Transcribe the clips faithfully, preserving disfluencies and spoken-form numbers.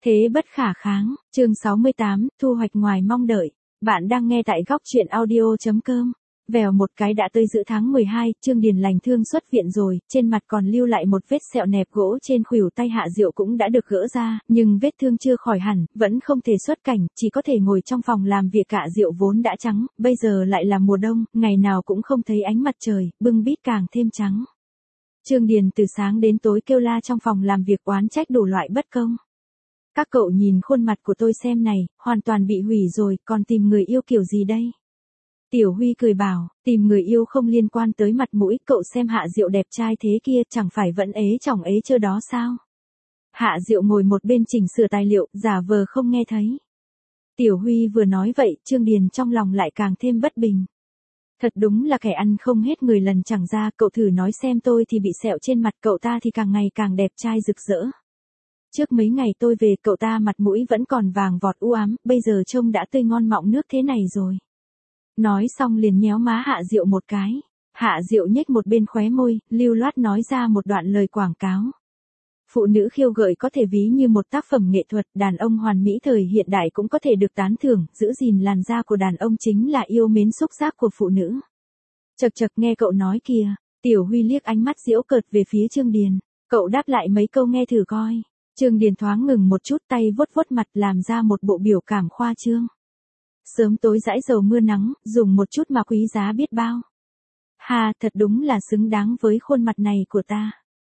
Thế bất khả kháng, chương sáu mươi tám, thu hoạch ngoài mong đợi. Bạn đang nghe tại góc truyện audio chấm com. Vèo một cái đã tới giữa tháng mười hai, Trương Điền lành thương xuất viện rồi, trên mặt còn lưu lại một vết sẹo nẹp gỗ trên khuỷu tay. Hạ Diệu cũng đã được gỡ ra, nhưng vết thương chưa khỏi hẳn, vẫn không thể xuất cảnh, chỉ có thể ngồi trong phòng làm việc. Hạ Diệu vốn đã trắng, bây giờ lại là mùa đông, ngày nào cũng không thấy ánh mặt trời, bưng bít càng thêm trắng. Trương Điền từ sáng đến tối kêu la trong phòng làm việc, oán trách đủ loại bất công. Các cậu nhìn khuôn mặt của tôi xem này, hoàn toàn bị hủy rồi, còn tìm người yêu kiểu gì đây? Tiểu Huy cười bảo, tìm người yêu không liên quan tới mặt mũi, cậu xem Hạ Diệu đẹp trai thế kia, chẳng phải vẫn ế chồng ế chơ đó sao? Hạ Diệu ngồi một bên chỉnh sửa tài liệu, giả vờ không nghe thấy. Tiểu Huy vừa nói vậy, Trương Điền trong lòng lại càng thêm bất bình. Thật đúng là kẻ ăn không hết người lần chẳng ra, cậu thử nói xem, tôi thì bị sẹo trên mặt, cậu ta thì càng ngày càng đẹp trai rực rỡ. Trước mấy ngày tôi về, cậu ta mặt mũi vẫn còn vàng vọt u ám, bây giờ trông đã tươi ngon mọng nước thế này rồi. Nói xong liền nhéo má Hạ Diệu một cái. Hạ Diệu nhếch một bên khóe môi, lưu loát nói ra một đoạn lời quảng cáo. Phụ nữ khiêu gợi có thể ví như một tác phẩm nghệ thuật, đàn ông hoàn mỹ thời hiện đại cũng có thể được tán thưởng, giữ gìn làn da của đàn ông chính là yêu mến xúc giác của phụ nữ. Chậc chậc, nghe cậu nói kìa. Tiểu Huy liếc ánh mắt giễu cợt về phía Trương Điền. Cậu đáp lại mấy câu nghe thử coi. Trương Điền thoáng ngừng một chút, tay vuốt vuốt mặt, làm ra một bộ biểu cảm khoa trương. Sớm tối dãi dầu mưa nắng, dùng một chút mà quý giá biết bao. Ha, thật đúng là xứng đáng với khuôn mặt này của ta.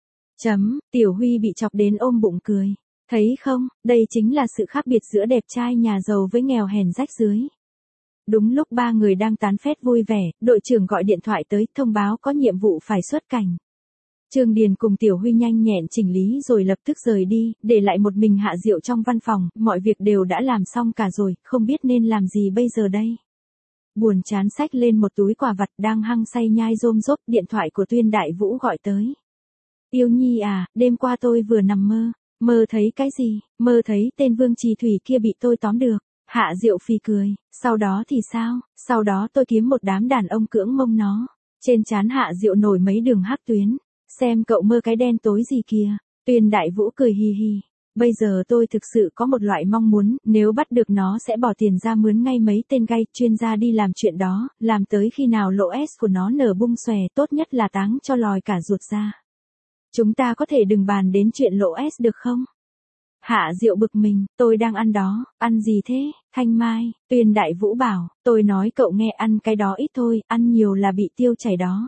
Chấm, Tiểu Huy bị chọc đến ôm bụng cười. Thấy không, đây chính là sự khác biệt giữa đẹp trai nhà giàu với nghèo hèn rách dưới. Đúng lúc ba người đang tán phét vui vẻ, đội trưởng gọi điện thoại tới, thông báo có nhiệm vụ phải xuất cảnh. Trương Điền cùng Tiểu Huy nhanh nhẹn chỉnh lý rồi lập tức rời đi, để lại một mình Hạ Diệu trong văn phòng, mọi việc đều đã làm xong cả rồi, không biết nên làm gì bây giờ đây. Buồn chán xách lên một túi quà vặt, đang hăng say nhai rôm rốp, điện thoại của Tuyên Đại Vũ gọi tới. Yêu Nhi à, đêm qua tôi vừa nằm mơ, mơ thấy cái gì, mơ thấy tên Vương Trì Thủy kia bị tôi tóm được. Hạ Diệu phì cười, sau đó thì sao, sau đó tôi kiếm một đám đàn ông cưỡng mông nó. Trên trán Hạ Diệu nổi mấy đường hắc tuyến. Xem cậu mơ cái đen tối gì kìa. Tuyên Đại Vũ cười hì hì. Bây giờ tôi thực sự có một loại mong muốn, nếu bắt được nó sẽ bỏ tiền ra mướn ngay mấy tên gay chuyên gia đi làm chuyện đó, làm tới khi nào lỗ S của nó nở bung xòe, tốt nhất là táng cho lòi cả ruột ra. Chúng ta có thể đừng bàn đến chuyện lỗ S được không? Hạ Diệu bực mình, tôi đang ăn đó, ăn gì thế, Thanh Mai? Tuyên Đại Vũ bảo, tôi nói cậu nghe, ăn cái đó ít thôi, ăn nhiều là bị tiêu chảy đó.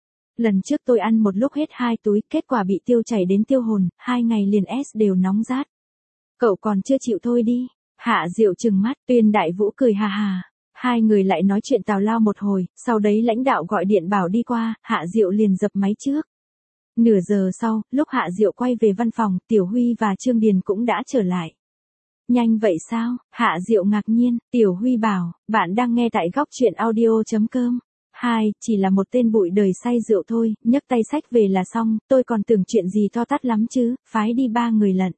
Lần trước tôi ăn một lúc hết hai túi, kết quả bị tiêu chảy đến tiêu hồn, hai ngày liền S đều nóng rát. Cậu còn chưa chịu thôi đi. Hạ Diệu trừng mắt, Tuyên Đại Vũ cười hà hà. Hai người lại nói chuyện tào lao một hồi, sau đấy lãnh đạo gọi điện bảo đi qua, Hạ Diệu liền dập máy trước. Nửa giờ sau, lúc Hạ Diệu quay về văn phòng, Tiểu Huy và Trương Điền cũng đã trở lại. Nhanh vậy sao? Hạ Diệu ngạc nhiên, Tiểu Huy bảo, bạn đang nghe tại góc truyện audio chấm com. Hai, chỉ là một tên bụi đời say rượu thôi, nhấc tay xách về là xong, tôi còn tưởng chuyện gì to tát lắm chứ, phái đi ba người lận.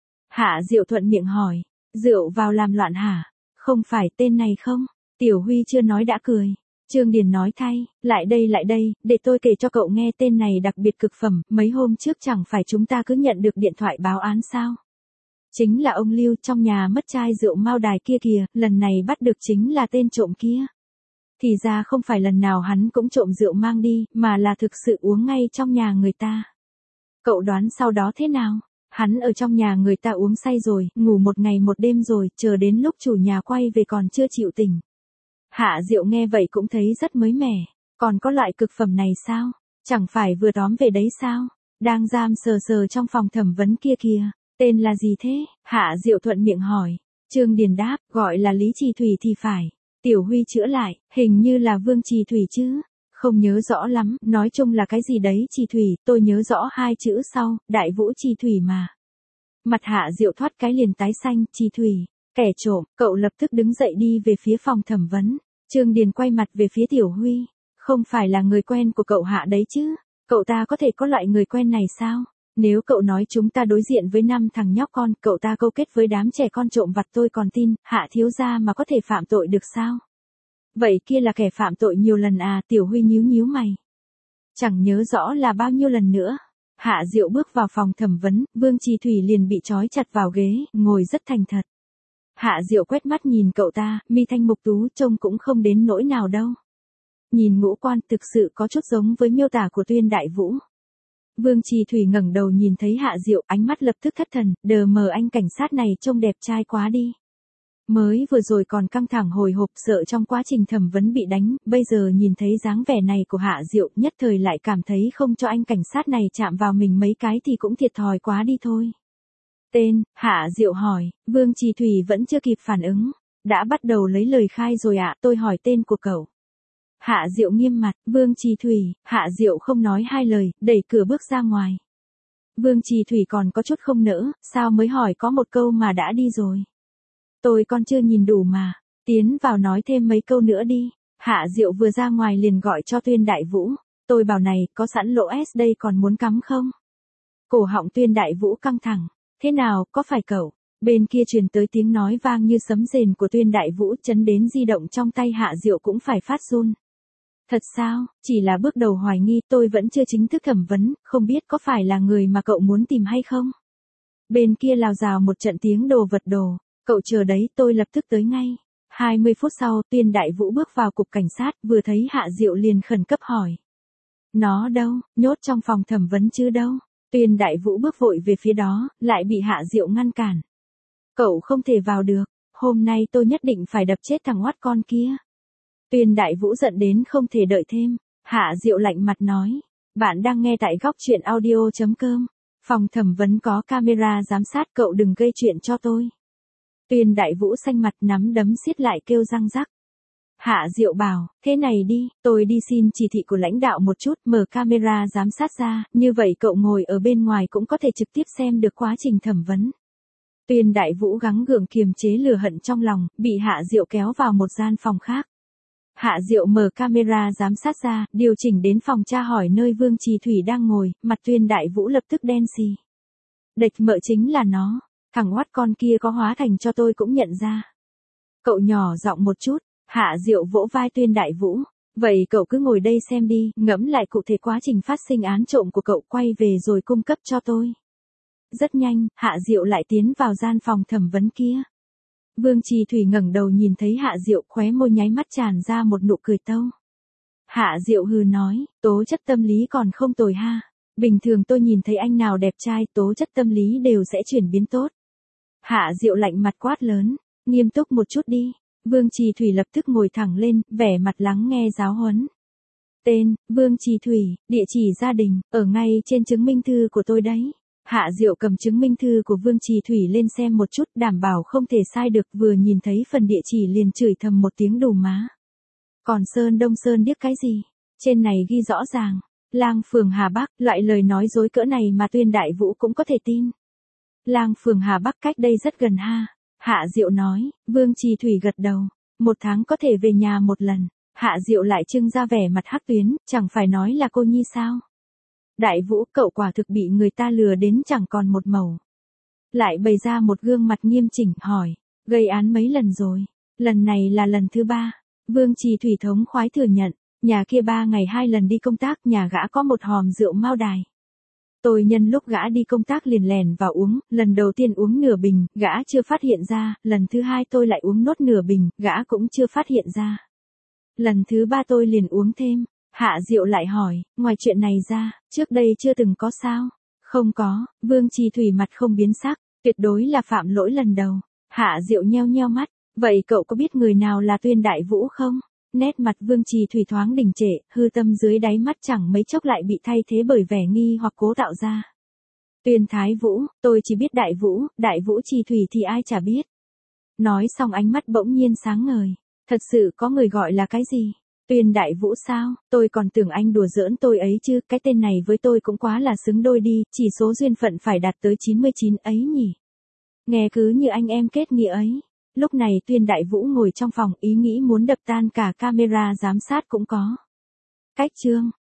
Hạ Diệu thuận miệng hỏi, rượu vào làm loạn hả? Không phải tên này không? Tiểu Huy chưa nói đã cười. Trương Điền nói thay, lại đây lại đây, để tôi kể cho cậu nghe, tên này đặc biệt cực phẩm, mấy hôm trước chẳng phải chúng ta cứ nhận được điện thoại báo án sao? Chính là ông Lưu, trong nhà mất chai rượu Mao Đài kia kìa, lần này bắt được chính là tên trộm kia. Thì ra không phải lần nào hắn cũng trộm rượu mang đi, mà là thực sự uống ngay trong nhà người ta. Cậu đoán sau đó thế nào? Hắn ở trong nhà người ta uống say rồi, ngủ một ngày một đêm rồi, chờ đến lúc chủ nhà quay về còn chưa chịu tỉnh. Hạ Diệu nghe vậy cũng thấy rất mới mẻ. Còn có loại cực phẩm này sao? Chẳng phải vừa tóm về đấy sao? Đang giam sờ sờ trong phòng thẩm vấn kia kìa. Tên là gì thế? Hạ Diệu thuận miệng hỏi. Trương Điền đáp, gọi là Lý Trì Thủy thì phải. Tiểu Huy chữa lại, hình như là Vương Trì Thủy chứ. Không nhớ rõ lắm, nói chung là cái gì đấy Trì Thủy, tôi nhớ rõ hai chữ sau, Đại Vũ Trì Thủy mà. Mặt Hạ Diệu thoát cái liền tái xanh, Trì Thủy, kẻ trộm, cậu lập tức đứng dậy đi về phía phòng thẩm vấn. Trương Điền quay mặt về phía Tiểu Huy, không phải là người quen của cậu Hạ đấy chứ, cậu ta có thể có loại người quen này sao? Nếu cậu nói chúng ta đối diện với năm thằng nhóc con, cậu ta câu kết với đám trẻ con trộm vặt tôi còn tin, Hạ thiếu gia mà có thể phạm tội được sao? Vậy kia là kẻ phạm tội nhiều lần à? Tiểu Huy nhíu nhíu mày. Chẳng nhớ rõ là bao nhiêu lần nữa. Hạ Diệu bước vào phòng thẩm vấn, Vương Trì Thủy liền bị trói chặt vào ghế, ngồi rất thành thật. Hạ Diệu quét mắt nhìn cậu ta, mi thanh mục tú trông cũng không đến nỗi nào đâu. Nhìn ngũ quan thực sự có chút giống với miêu tả của Tuyên Đại Vũ. Vương Trì Thủy ngẩng đầu nhìn thấy Hạ Diệu, ánh mắt lập tức thất thần, đờ mờ, anh cảnh sát này trông đẹp trai quá đi. Mới vừa rồi còn căng thẳng hồi hộp sợ trong quá trình thẩm vấn bị đánh, bây giờ nhìn thấy dáng vẻ này của Hạ Diệu nhất thời lại cảm thấy không cho anh cảnh sát này chạm vào mình mấy cái thì cũng thiệt thòi quá đi thôi. Tên, Hạ Diệu hỏi, Vương Trì Thủy vẫn chưa kịp phản ứng. Đã bắt đầu lấy lời khai rồi ạ, tôi hỏi tên của cậu. Hạ Diệu nghiêm mặt, Vương Trì Thủy, Hạ Diệu không nói hai lời, đẩy cửa bước ra ngoài. Vương Trì Thủy còn có chút không nỡ, sao mới hỏi có một câu mà đã đi rồi. Tôi còn chưa nhìn đủ mà, tiến vào nói thêm mấy câu nữa đi. Hạ Diệu vừa ra ngoài liền gọi cho Tuyên Đại Vũ, tôi bảo này, có sẵn lỗ S đây còn muốn cắm không? Cổ họng Tuyên Đại Vũ căng thẳng, thế nào, có phải cậu? Bên kia truyền tới tiếng nói vang như sấm rền của Tuyên Đại Vũ, chấn đến di động trong tay Hạ Diệu cũng phải phát run. Thật sao, chỉ là bước đầu hoài nghi, tôi vẫn chưa chính thức thẩm vấn, không biết có phải là người mà cậu muốn tìm hay không? Bên kia lào rào một trận tiếng đồ vật đồ, cậu chờ đấy, tôi lập tức tới ngay. hai mươi phút sau, Tuyên Đại Vũ bước vào cục cảnh sát, vừa thấy Hạ Diệu liền khẩn cấp hỏi. Nó đâu, nhốt trong phòng thẩm vấn chứ đâu? Tuyên Đại Vũ bước vội về phía đó, lại bị Hạ Diệu ngăn cản. Cậu không thể vào được, hôm nay tôi nhất định phải đập chết thằng oát con kia. Tuyên Đại Vũ giận đến không thể đợi thêm, Hạ Diệu lạnh mặt nói, bạn đang nghe tại góc truyện audio chấm com, phòng thẩm vấn có camera giám sát, cậu đừng gây chuyện cho tôi. Tuyên Đại Vũ xanh mặt nắm đấm siết lại kêu răng rắc. Hạ Diệu bảo, thế này đi, tôi đi xin chỉ thị của lãnh đạo một chút, mở camera giám sát ra, như vậy cậu ngồi ở bên ngoài cũng có thể trực tiếp xem được quá trình thẩm vấn. Tuyên Đại Vũ gắng gượng kiềm chế lửa hận trong lòng, bị Hạ Diệu kéo vào một gian phòng khác. Hạ Diệu mở camera giám sát ra, điều chỉnh đến phòng tra hỏi nơi Vương Trì Thủy đang ngồi, mặt Tuyên Đại Vũ lập tức đen xì. Địch mợ chính là nó, thằng oát con kia có hóa thành cho tôi cũng nhận ra. Cậu nhỏ giọng một chút, Hạ Diệu vỗ vai Tuyên Đại Vũ, vậy cậu cứ ngồi đây xem đi, ngẫm lại cụ thể quá trình phát sinh án trộm của cậu, quay về rồi cung cấp cho tôi. Rất nhanh, Hạ Diệu lại tiến vào gian phòng thẩm vấn kia. Vương Trì Thủy ngẩng đầu nhìn thấy Hạ Diệu, khóe môi nháy mắt tràn ra một nụ cười tâu. Hạ Diệu hừ nói, tố chất tâm lý còn không tồi ha. Bình thường tôi nhìn thấy anh nào đẹp trai, tố chất tâm lý đều sẽ chuyển biến tốt. Hạ Diệu lạnh mặt quát lớn, nghiêm túc một chút đi. Vương Trì Thủy lập tức ngồi thẳng lên, vẻ mặt lắng nghe giáo huấn. Tên, Vương Trì Thủy, địa chỉ gia đình, ở ngay trên chứng minh thư của tôi đấy. Hạ Diệu cầm chứng minh thư của Vương Trì Thủy lên xem một chút, đảm bảo không thể sai được, vừa nhìn thấy phần địa chỉ liền chửi thầm một tiếng đù má. Còn Sơn Đông Sơn điếc cái gì? Trên này ghi rõ ràng, Lang phường Hà Bắc, loại lời nói dối cỡ này mà Tuyên Đại Vũ cũng có thể tin. Lang phường Hà Bắc cách đây rất gần ha. Hạ Diệu nói, Vương Trì Thủy gật đầu, một tháng có thể về nhà một lần. Hạ Diệu lại trưng ra vẻ mặt hắc tuyến, chẳng phải nói là cô nhi sao? Đại Vũ, cậu quả thực bị người ta lừa đến chẳng còn một mẩu. Lại bày ra một gương mặt nghiêm chỉnh, hỏi, gây án mấy lần rồi? Lần này là lần thứ ba. Vương Trì Thủy thống khoái thừa nhận, nhà kia ba ngày hai lần đi công tác, nhà gã có một hòm rượu Mao Đài. Tôi nhân lúc gã đi công tác liền lèn vào uống, lần đầu tiên uống nửa bình, gã chưa phát hiện ra, lần thứ hai tôi lại uống nốt nửa bình, gã cũng chưa phát hiện ra. Lần thứ ba tôi liền uống thêm. Hạ Diệu lại hỏi, ngoài chuyện này ra, trước đây chưa từng có sao? Không có, Vương Trì Thủy mặt không biến sắc, tuyệt đối là phạm lỗi lần đầu. Hạ Diệu nheo nheo mắt, vậy cậu có biết người nào là Tuyên Đại Vũ không? Nét mặt Vương Trì Thủy thoáng đình trệ, hư tâm dưới đáy mắt chẳng mấy chốc lại bị thay thế bởi vẻ nghi hoặc cố tạo ra. Tuyên Thái Vũ, tôi chỉ biết Đại Vũ, Đại Vũ Trì Thủy thì ai chả biết. Nói xong ánh mắt bỗng nhiên sáng ngời, thật sự có người gọi là cái gì? Tuyên Đại Vũ sao, tôi còn tưởng anh đùa giỡn tôi ấy chứ, cái tên này với tôi cũng quá là xứng đôi đi, chỉ số duyên phận phải đạt tới chín mươi chín ấy nhỉ. Nghe cứ như anh em kết nghĩa ấy. Lúc này Tuyên Đại Vũ ngồi trong phòng, ý nghĩ muốn đập tan cả camera giám sát cũng có. Cách chương